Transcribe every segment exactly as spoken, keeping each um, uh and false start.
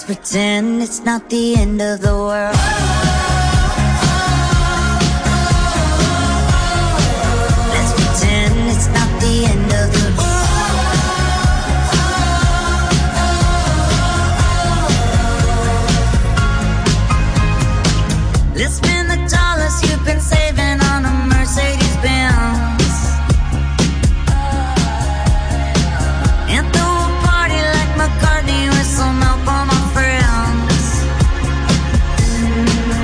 pretend it's not the end of the world. Let's pretend it's not the end of the world. Let's spend the dollars you've been saving on a Mercedes Benz and throw a party like McCartney with some help on my friends.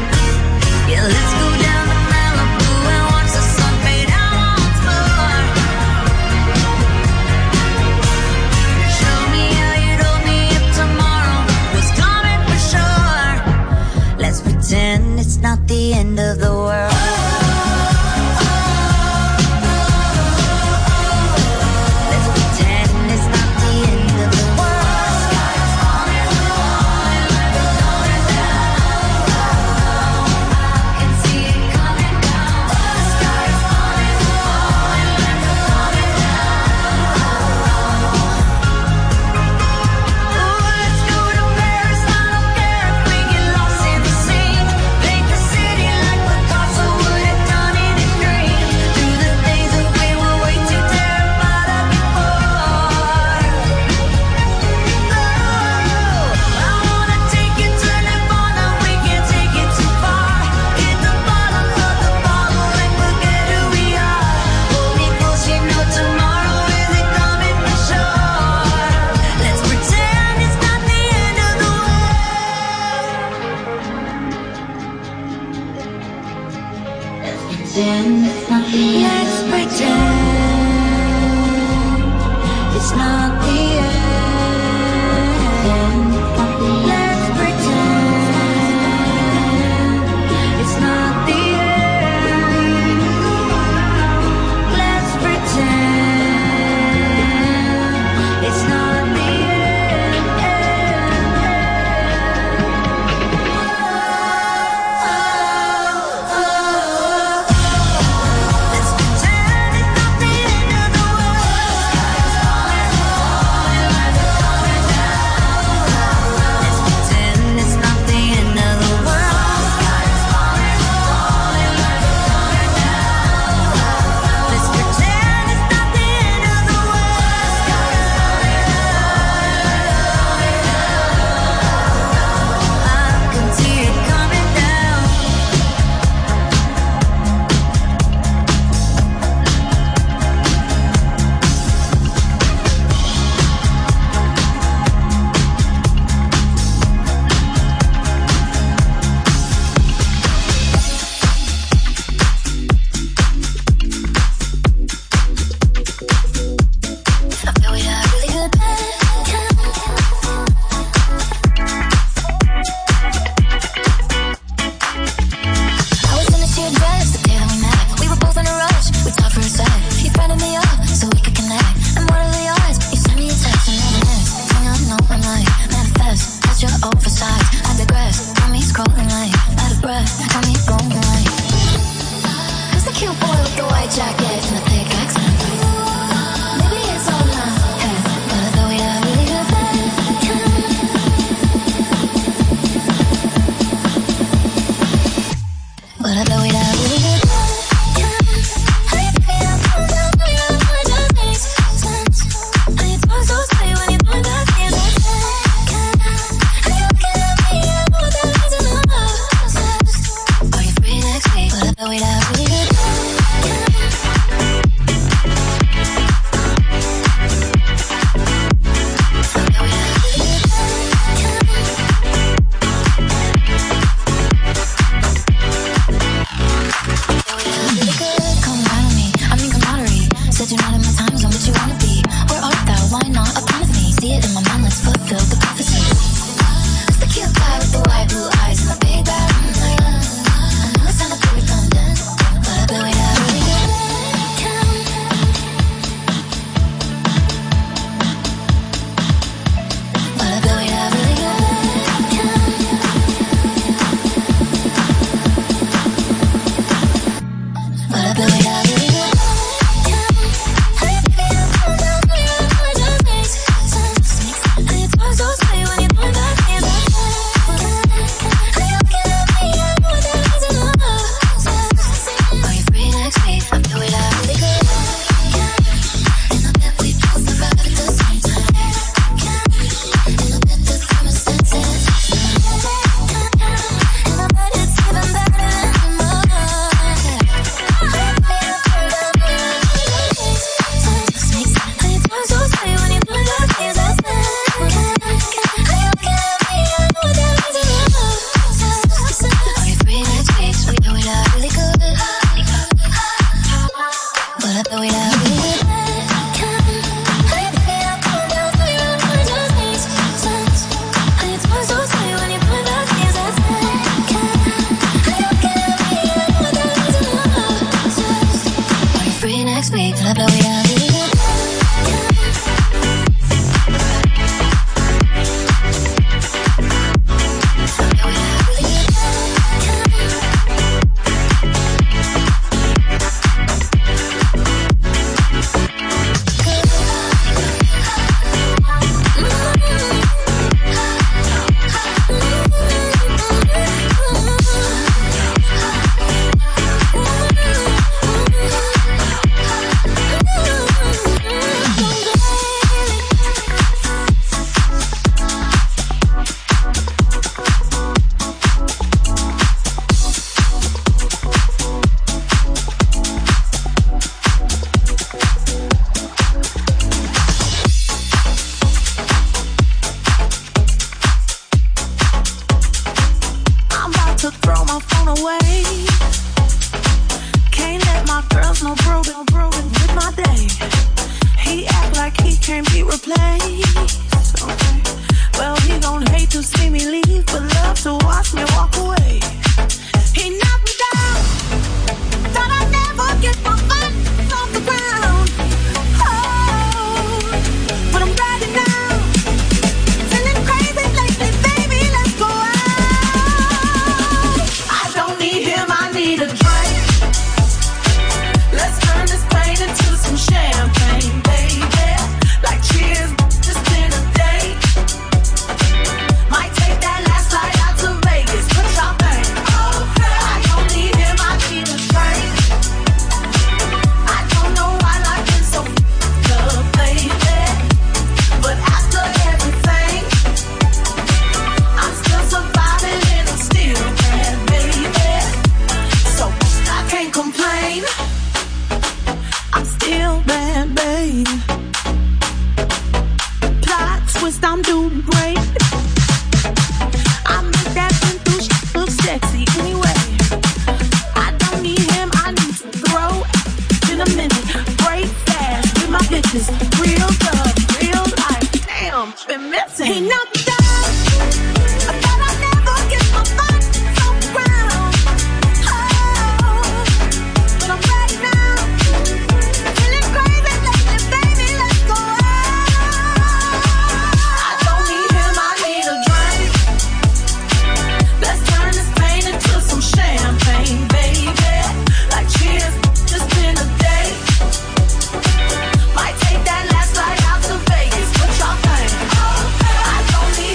Might take that last flight out to Vegas. What y'all think? I don't need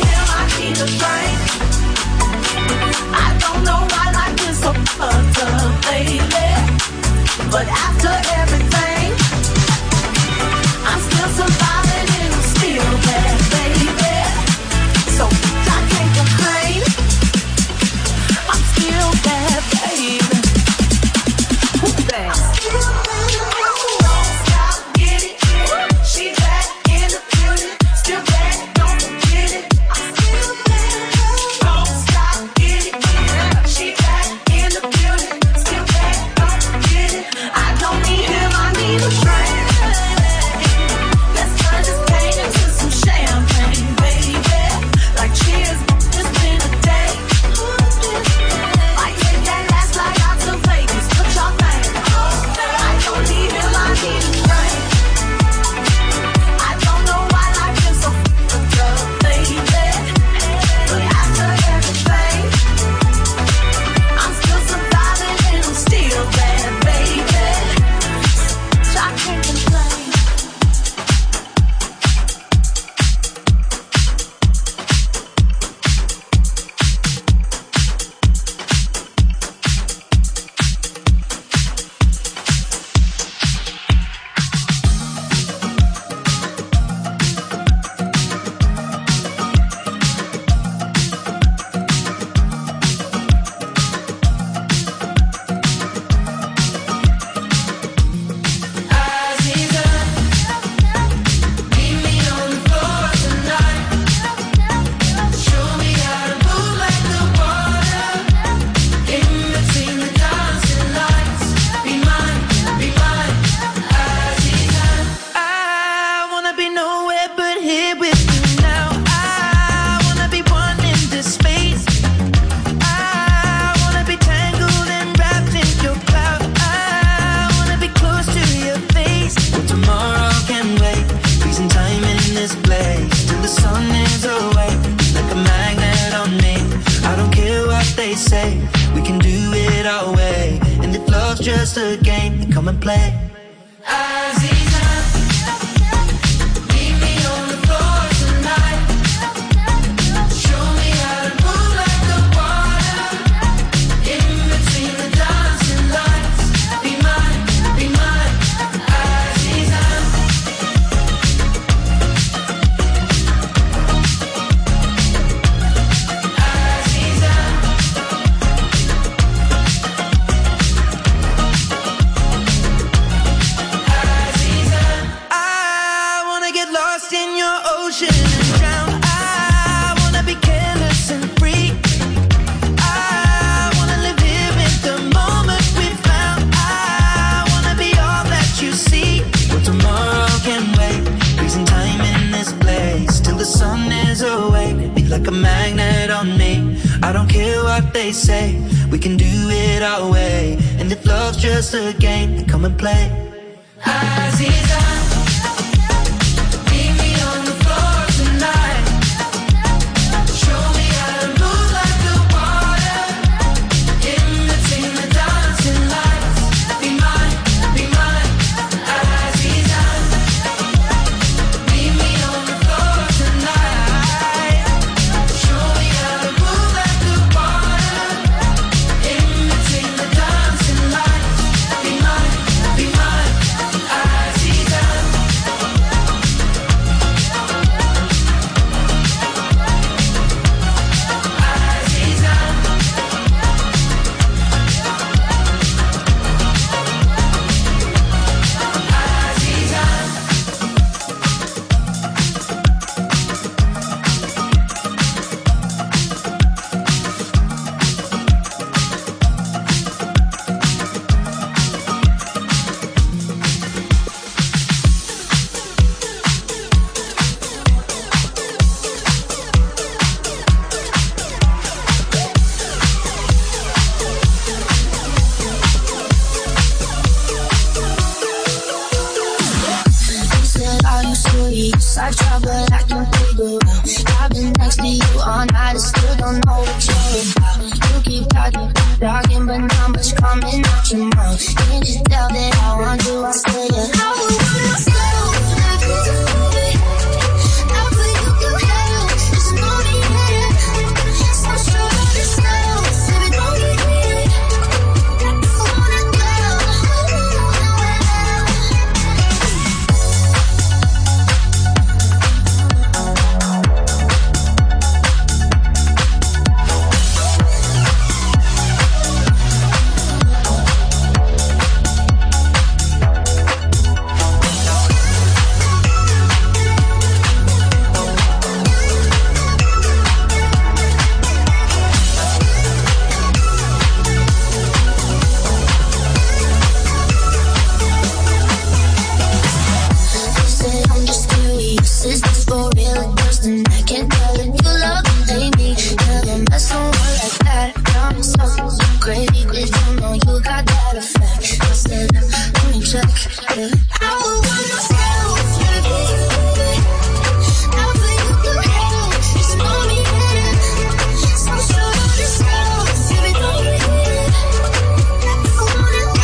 come and play. Aziza, meet me on the floor tonight. Show me how to move like the water in between the dancing lights. Be mine, be mine, Aziza. Aziza. Aziza. I wanna get lost in your ocean and drown. I wanna be careless and free. I wanna live here in the moment we found. I wanna be all that you see. Well, tomorrow can wait. Freezing time in this place till the sun is awake. Be like a magnet on me. I don't care what they say. We can do it our way. And if love's just a game, then come and play. Aziza, meet me on the floor tonight. Show me how to move like the water in between the dancing lights. Be mine, be mine, Aziza. Meet me on the floor tonight. Show me how to move like the water in between the dancing lights. Be mine, be mine, Aziza. Aziza. Aziza. You said all you sweet, I try but I can figure out. I've been next to you all night, I still don't know what you're about. You keep talking, talking, but not much coming out your mouth. Can't you tell that I want you? I say yeah. I would wanna slow like this, baby. I put you through hell, just know me, yeah. So sure of yourself, baby, don't get it. I wanna go. You say I'm just curious, is this for real or just an I can't tell if you love me, hate me. Never met someone like that. Got me so crazy, did you know you got that effect? I said, let me check, yeah. I would wanna slow, baby. I put you through hell, just know me, yeah. So sure of yourself, baby, don't get it. I wanna go.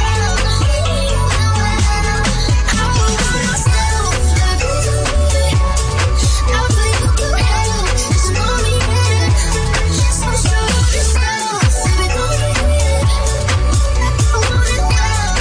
I would wanna slow, baby. I put you through hell, just know me, yeah. So sure of yourself, baby, don't get it. I wanna go.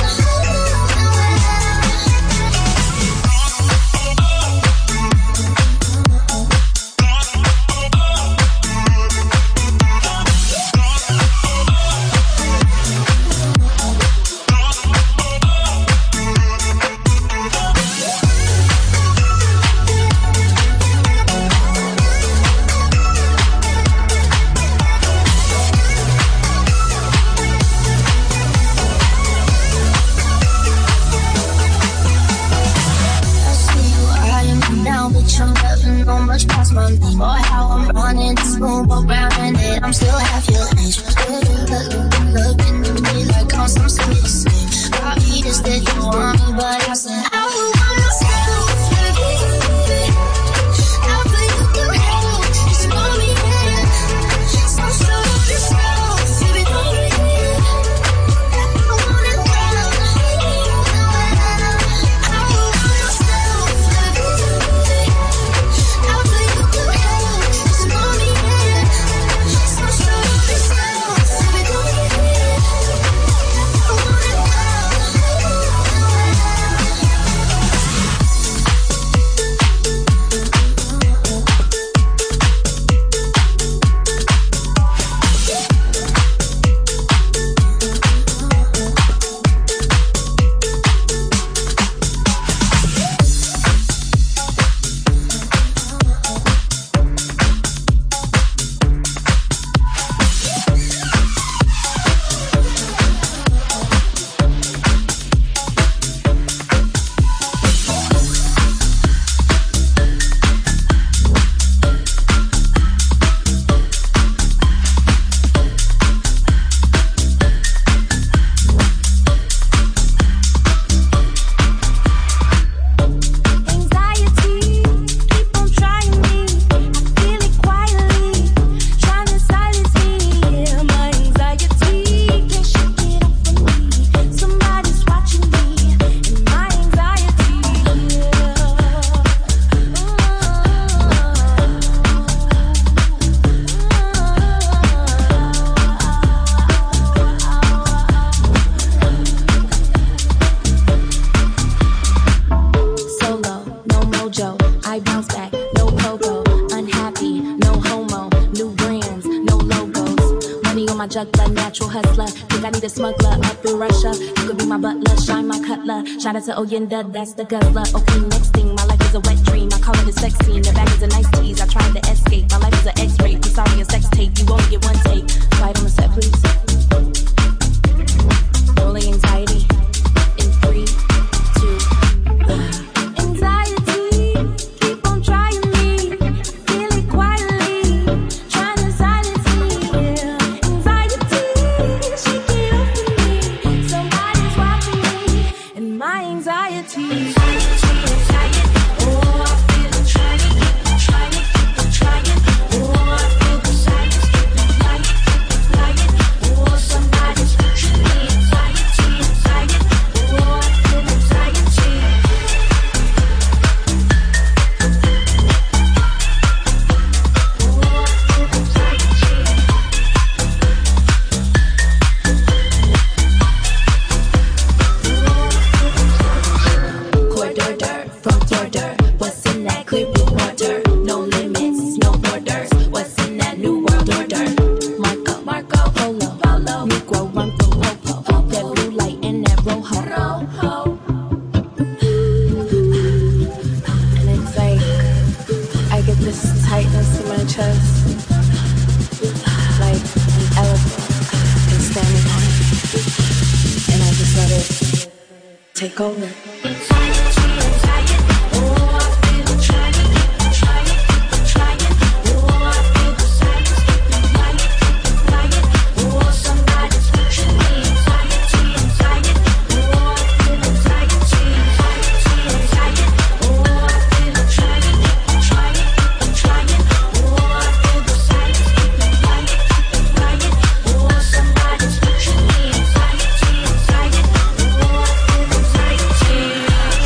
I see you eyeing me down, bitch, I'm never know much past my name. Or how I'm running this room around and then I'm still half your age. Look, look, look, looking at me like I'm some sweet same. Probably just that you want me, but I said I would wanna slow, baby. I put you through hell, just know me, yeah. So sure of yourself, baby, don't get it. I wanna go. I bounce back, no pogo, unhappy, no homo, new brands, no logos. Money on my juggler, natural hustler. Think I need a smuggler up in Russia. You could be my butler, shine my cutler. Shout out to Oyenda, that's the guzzler. Okay, next thing, my life is a wet dream. I call it a sex scene. The bag is a nice tease. I tried to escape. My life is an X-ray. I'm sorry, a sex tape. You only get one take. Slide on the set, please. Rolling anxiety in three, two, one. Anxiety, keep on trying me. Feel it quietly, trying to silence me. Anxiety, she can't open me. Somebody's watching me, and my anxiety. Anxiety, anxiety, oh, I feel it trying, keep on trying, keep on trying. Oh, I feel the silence, keep on flying, keep on flying. Oh, somebody's watching me. Anxiety, anxiety, oh, I feel anxiety. Corridor from border, what's in that clear blue water? No limits, no borders. What's in that new world order? Marco, Marco, Polo, Polo, Negro, run from Popo. That blue light in that rojo. Rojo. And it's like I get this tightness in my chest, like an elephant is standing on it, and I just let it take over. Anxiety, anxiety, oh, I feel it trying, keep on trying, keep on trying. Oh, I feel the silence, keep on flying, keep on flying. Oh, somebody's watching me. Anxiety, anxiety, oh, I feel anxiety. Anxiety, anxiety, oh, I feel it trying, keep on trying, keep on trying. Oh, I feel the silence, keep on flying, keep on flying. Oh, somebody's watching me. Anxiety, anxiety, oh, I feel anxiety.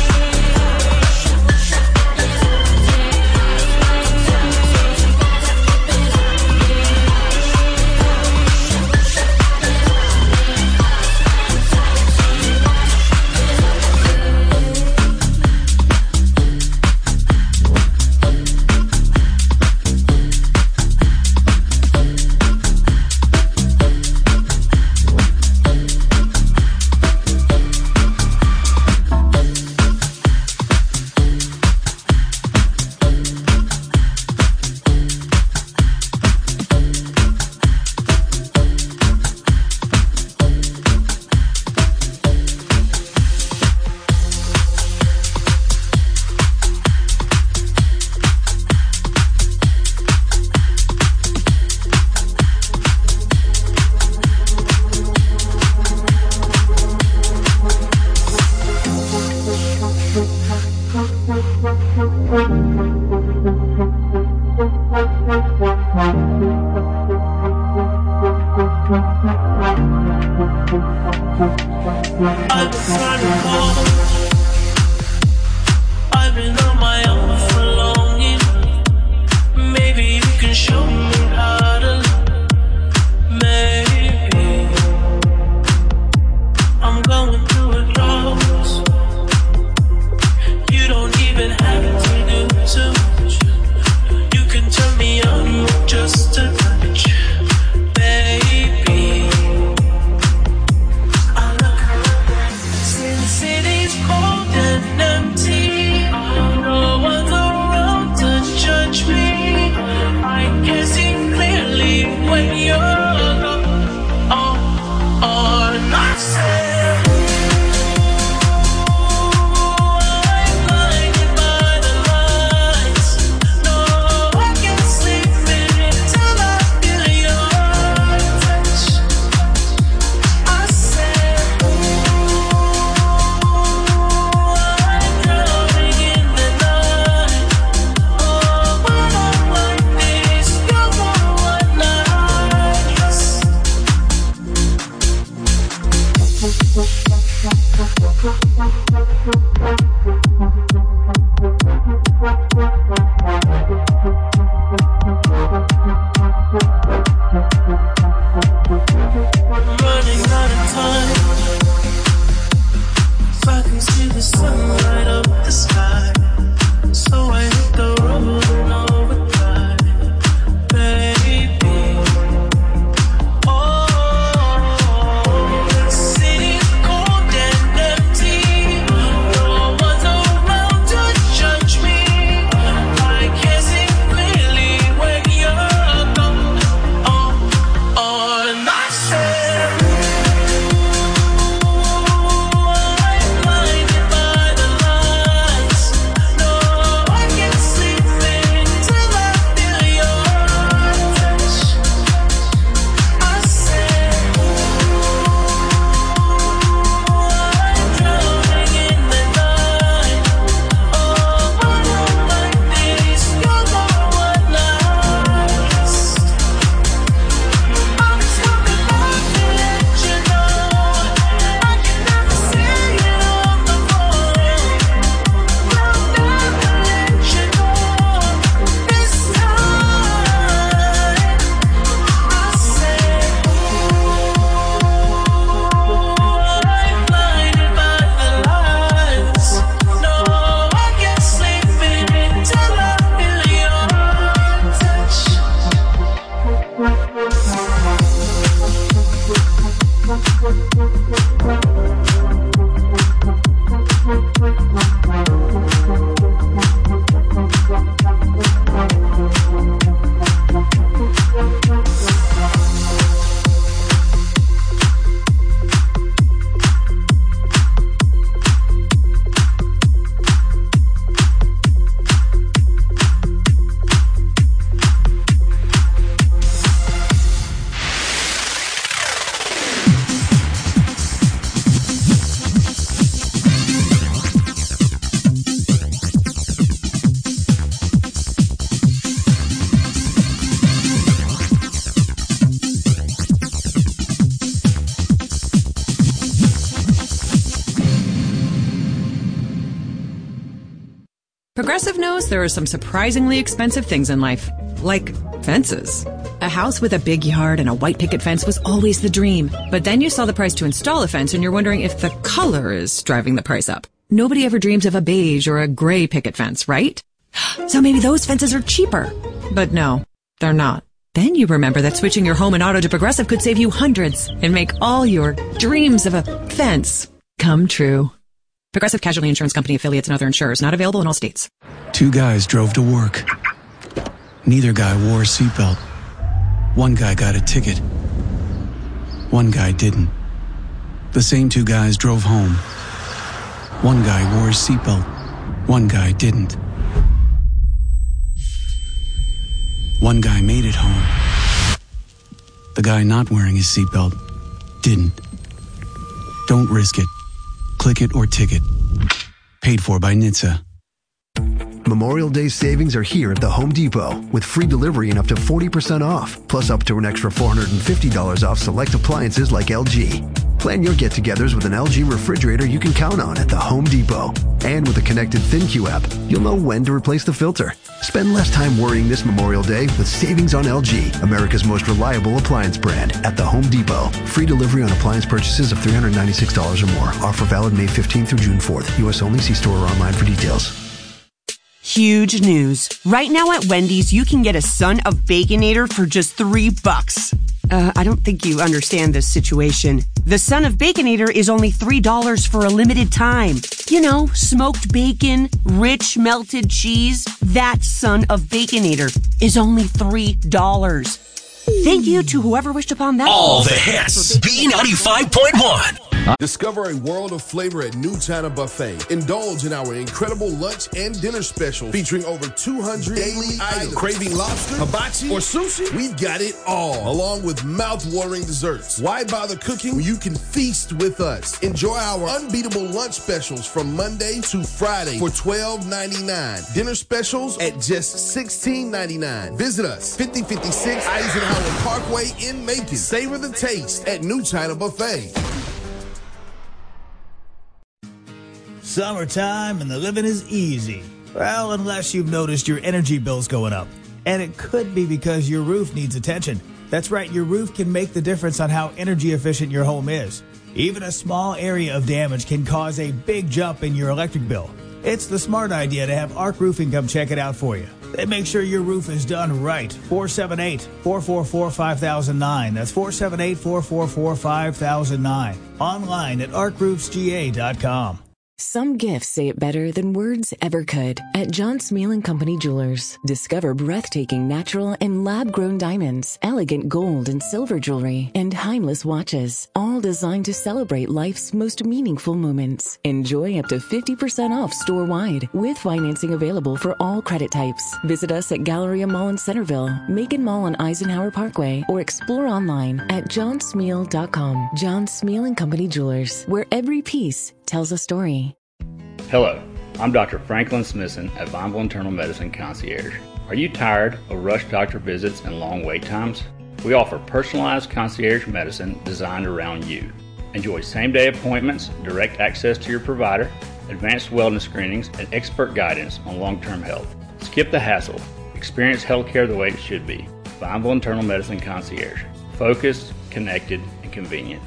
I've been trying to call. I've been on my own for long, yeah. Maybe you can show me how to. Maybe I'm going through a loss. You don't even have to do too much. You can turn me on with just a touch, baby. I look around, since city's cold and empty, no one's around to judge me. I can see clearly when you're gone. Oh, oh, not said. I'm blinded by the Progressive knows there are some surprisingly expensive things in life, like fences. A house with a big yard and a white picket fence was always the dream. But then you saw the price to install a fence and you're wondering if the color is driving the price up. Nobody ever dreams of a beige or a gray picket fence, right? So maybe those fences are cheaper. But no, they're not. Then you remember that switching your home and auto to Progressive could save you hundreds and make all your dreams of a fence come true. Progressive Casualty Insurance Company affiliates and other insurers. Not available in all states. Two guys drove to work. Neither guy wore a seatbelt. One guy got a ticket. One guy didn't. The same two guys drove home. One guy wore a seatbelt. One guy didn't. One guy made it home. The guy not wearing his seatbelt didn't. Don't risk it. Click it or ticket. Paid for by N H T S A. Memorial Day savings are here at the Home Depot with free delivery and up to forty percent off, plus up to an extra four hundred fifty dollars off select appliances like L G. Plan your get-togethers with an L G refrigerator you can count on at the Home Depot. And with the connected ThinQ app, you'll know when to replace the filter. Spend less time worrying this Memorial Day with savings on L G, America's most reliable appliance brand, at the Home Depot. Free delivery on appliance purchases of three hundred ninety-six dollars or more. Offer valid May fifteenth through June fourth. U S only. See store or online for details. Huge news. Right now at Wendy's, you can get a Son of Baconator for just three bucks. Uh, I don't think you understand this situation. The Son of Baconator is only three dollars for a limited time. You know, smoked bacon, rich melted cheese. That Son of Baconator is only three dollars. Thank you to whoever wished upon that. All the hits. B ninety-five point one. Discover a world of flavor at New China Buffet. Indulge in our incredible lunch and dinner special featuring over two hundred daily items. Craving lobster, hibachi, or sushi? We've got it all, along with mouth-watering desserts. Why bother cooking when you can feast with us? Enjoy our unbeatable lunch specials from Monday to Friday for twelve ninety-nine. Dinner specials at just sixteen ninety-nine. Visit us, fifty fifty-six Eisenhower Parkway in Macon. Savor the taste at New China Buffet. Summertime and the living is easy. Well, unless you've noticed your energy bills going up. And it could be because your roof needs attention. That's right, your roof can make the difference on how energy efficient your home is. Even a small area of damage can cause a big jump in your electric bill. It's the smart idea to have Arc Roofing come check it out for you. They make sure your roof is done right. four seven eight, four four four, five thousand nine. That's four seven eight, four four four, five thousand nine. Online at arc roofs g a dot com. Some gifts say it better than words ever could. At John Smeal and Company Jewelers, discover breathtaking natural and lab-grown diamonds, elegant gold and silver jewelry, and timeless watches, all designed to celebrate life's most meaningful moments. Enjoy up to fifty percent off store-wide, with financing available for all credit types. Visit us at Galleria Mall in Centerville, Macon Mall on Eisenhower Parkway, or explore online at john smeal dot com. John Smeal and Company Jewelers, where every piece tells a story. Hello, I'm Doctor Franklin Smithson at Vineville Internal Medicine Concierge. Are you tired of rushed doctor visits and long wait times? We offer personalized concierge medicine designed around you. Enjoy same-day appointments, direct access to your provider, advanced wellness screenings, and expert guidance on long-term health. Skip the hassle. Experience healthcare the way it should be. Vineville Internal Medicine Concierge. Focused, connected, and convenient.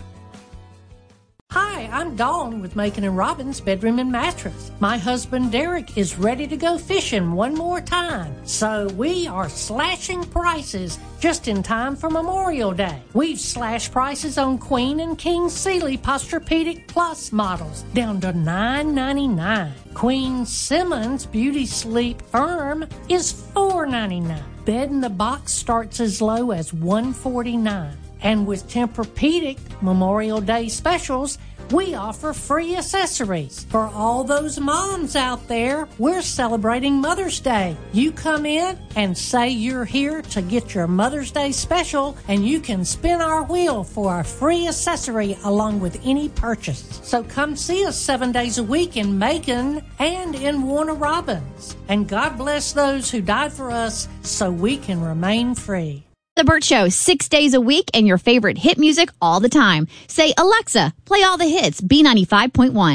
Hi, I'm Dawn with Macon and Robbins Bedroom and Mattress. My husband Derek is ready to go fishing one more time, so we are slashing prices just in time for Memorial Day. We've slashed prices on Queen and King Sealy Posturepedic Plus models down to nine ninety-nine. Queen Simmons Beauty Sleep Firm is four ninety-nine. Bed in the Box starts as low as one forty-nine. And with Tempur-Pedic Memorial Day specials, we offer free accessories. For all those moms out there, we're celebrating Mother's Day. You come in and say you're here to get your Mother's Day special, and you can spin our wheel for a free accessory along with any purchase. So come see us seven days a week in Macon and in Warner Robins. And God bless those who died for us so we can remain free. The Burt Show, six days a week and your favorite hit music all the time. Say, Alexa, play all the hits, B ninety-five point one.